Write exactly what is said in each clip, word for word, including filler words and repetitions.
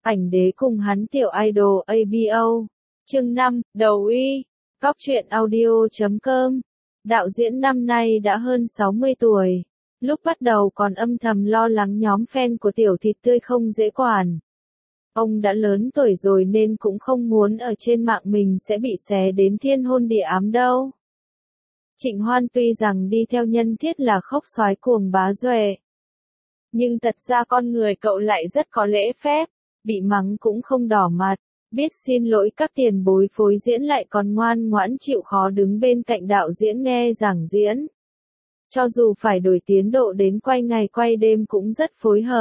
Ảnh đế cùng hắn tiểu idol a bê o. Chương năm, đầu uy. Cóc truyện audio chấm com. Đạo diễn năm nay đã hơn sáu mươi tuổi. Lúc bắt đầu còn âm thầm lo lắng nhóm fan của tiểu thịt tươi không dễ quản. Ông đã lớn tuổi rồi nên cũng không muốn ở trên mạng mình sẽ bị xé đến thiên hôn địa ám đâu. Trịnh Hoan tuy rằng đi theo nhân thiết là khóc soái cuồng bá duệ, nhưng thật ra con người cậu lại rất có lễ phép, bị mắng cũng không đỏ mặt, biết xin lỗi các tiền bối phối diễn lại còn ngoan ngoãn chịu khó đứng bên cạnh đạo diễn nghe giảng diễn. Cho dù phải đổi tiến độ đến quay ngày quay đêm cũng rất phối hợp.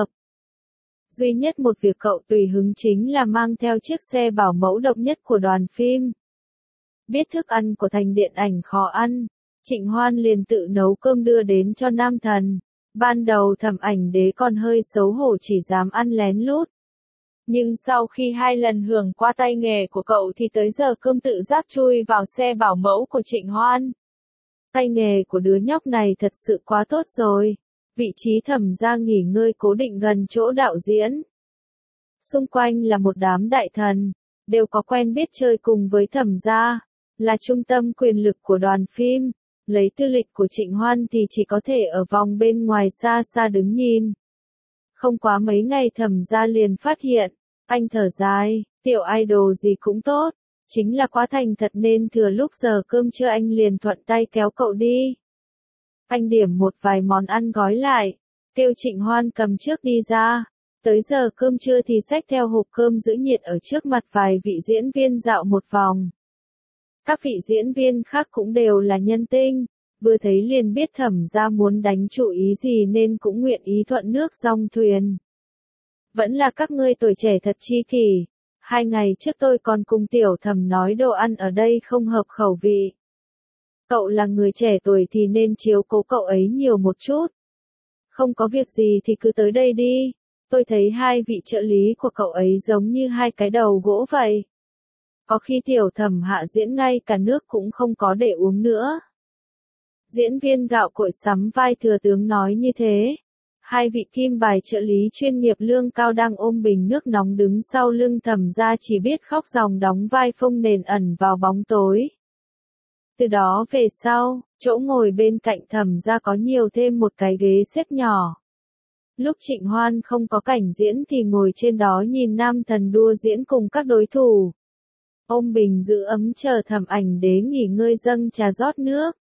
Duy nhất một việc cậu tùy hứng chính là mang theo chiếc xe bảo mẫu độc nhất của đoàn phim. Biết thức ăn của thành điện ảnh khó ăn, Trịnh Hoan liền tự nấu cơm đưa đến cho nam thần. Ban đầu Thẩm Ảnh Đế còn hơi xấu hổ chỉ dám ăn lén lút. Nhưng sau khi hai lần hưởng qua tay nghề của cậu thì tới giờ cơm tự giác chui vào xe bảo mẫu của Trịnh Hoan. Tay nghề của đứa nhóc này thật sự quá tốt rồi. Vị trí Thẩm gia nghỉ ngơi cố định gần chỗ đạo diễn. Xung quanh là một đám đại thần, đều có quen biết chơi cùng với Thẩm gia, là trung tâm quyền lực của đoàn phim. Lấy tư lịch của Trịnh Hoan thì chỉ có thể ở vòng bên ngoài xa xa đứng nhìn. Không quá mấy ngày Thẩm gia liền phát hiện, anh thở dài, tiểu idol gì cũng tốt, chính là quá thành thật nên thừa lúc giờ cơm trưa anh liền thuận tay kéo cậu đi. Anh điểm một vài món ăn gói lại, kêu Trịnh Hoan cầm trước đi ra, tới giờ cơm trưa thì xách theo hộp cơm giữ nhiệt ở trước mặt vài vị diễn viên dạo một vòng. Các vị diễn viên khác cũng đều là nhân tinh, vừa thấy liền biết Thẩm gia muốn đánh chủ ý gì nên cũng nguyện ý thuận nước dòng thuyền. Vẫn là các ngươi tuổi trẻ thật chi kỷ, hai ngày trước tôi còn cùng tiểu Thẩm nói đồ ăn ở đây không hợp khẩu vị. Cậu là người trẻ tuổi thì nên chiếu cố cậu ấy nhiều một chút. Không có việc gì thì cứ tới đây đi, tôi thấy hai vị trợ lý của cậu ấy giống như hai cái đầu gỗ vậy. Có khi tiểu Thẩm hạ diễn ngay cả nước cũng không có để uống nữa. Diễn viên gạo cội sắm vai thừa tướng nói như thế. Hai vị kim bài trợ lý chuyên nghiệp lương cao đang ôm bình nước nóng đứng sau lưng Thẩm gia chỉ biết khóc ròng đóng vai phông nền ẩn vào bóng tối. Từ đó về sau, chỗ ngồi bên cạnh Thẩm gia có nhiều thêm một cái ghế xếp nhỏ. Lúc Trịnh Hoan không có cảnh diễn thì ngồi trên đó nhìn nam thần đua diễn cùng các đối thủ. Ôm bình giữ ấm chờ Thẩm Ảnh Đế nghỉ ngơi dâng trà rót nước.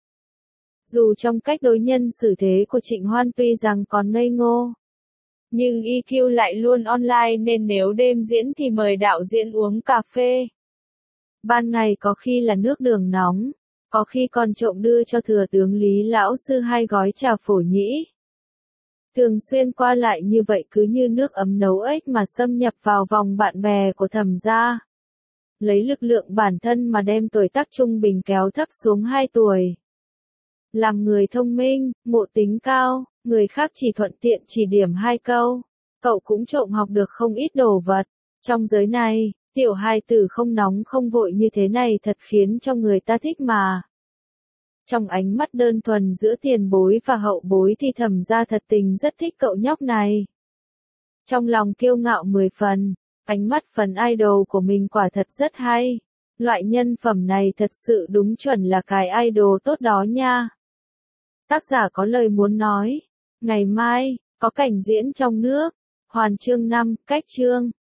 Dù trong cách đối nhân xử thế của Trịnh Hoan tuy rằng còn ngây ngô, nhưng e quy lại luôn online nên nếu đêm diễn thì mời đạo diễn uống cà phê. Ban ngày có khi là nước đường nóng, có khi còn trộm đưa cho thừa tướng Lý lão sư hai gói trà phổ nhĩ. Thường xuyên qua lại như vậy cứ như nước ấm nấu ếch mà xâm nhập vào vòng bạn bè của Thẩm gia. Lấy lực lượng bản thân mà đem tuổi tác trung bình kéo thấp xuống hai tuổi. Làm người thông minh, ngộ tính cao, người khác chỉ thuận tiện chỉ điểm hai câu, cậu cũng trộm học được không ít đồ vật. Trong giới này, tiểu hài tử không nóng không vội như thế này thật khiến cho người ta thích mà. Trong ánh mắt đơn thuần giữa tiền bối và hậu bối thì Thẩm gia thật tình rất thích cậu nhóc này. Trong lòng kiêu ngạo mười phần, ánh mắt phần idol của mình quả thật rất hay. Loại nhân phẩm này thật sự đúng chuẩn là cái idol tốt đó nha. Tác giả có lời muốn nói. Ngày mai, có cảnh diễn trong nước. Hoàn chương năm, cách chương.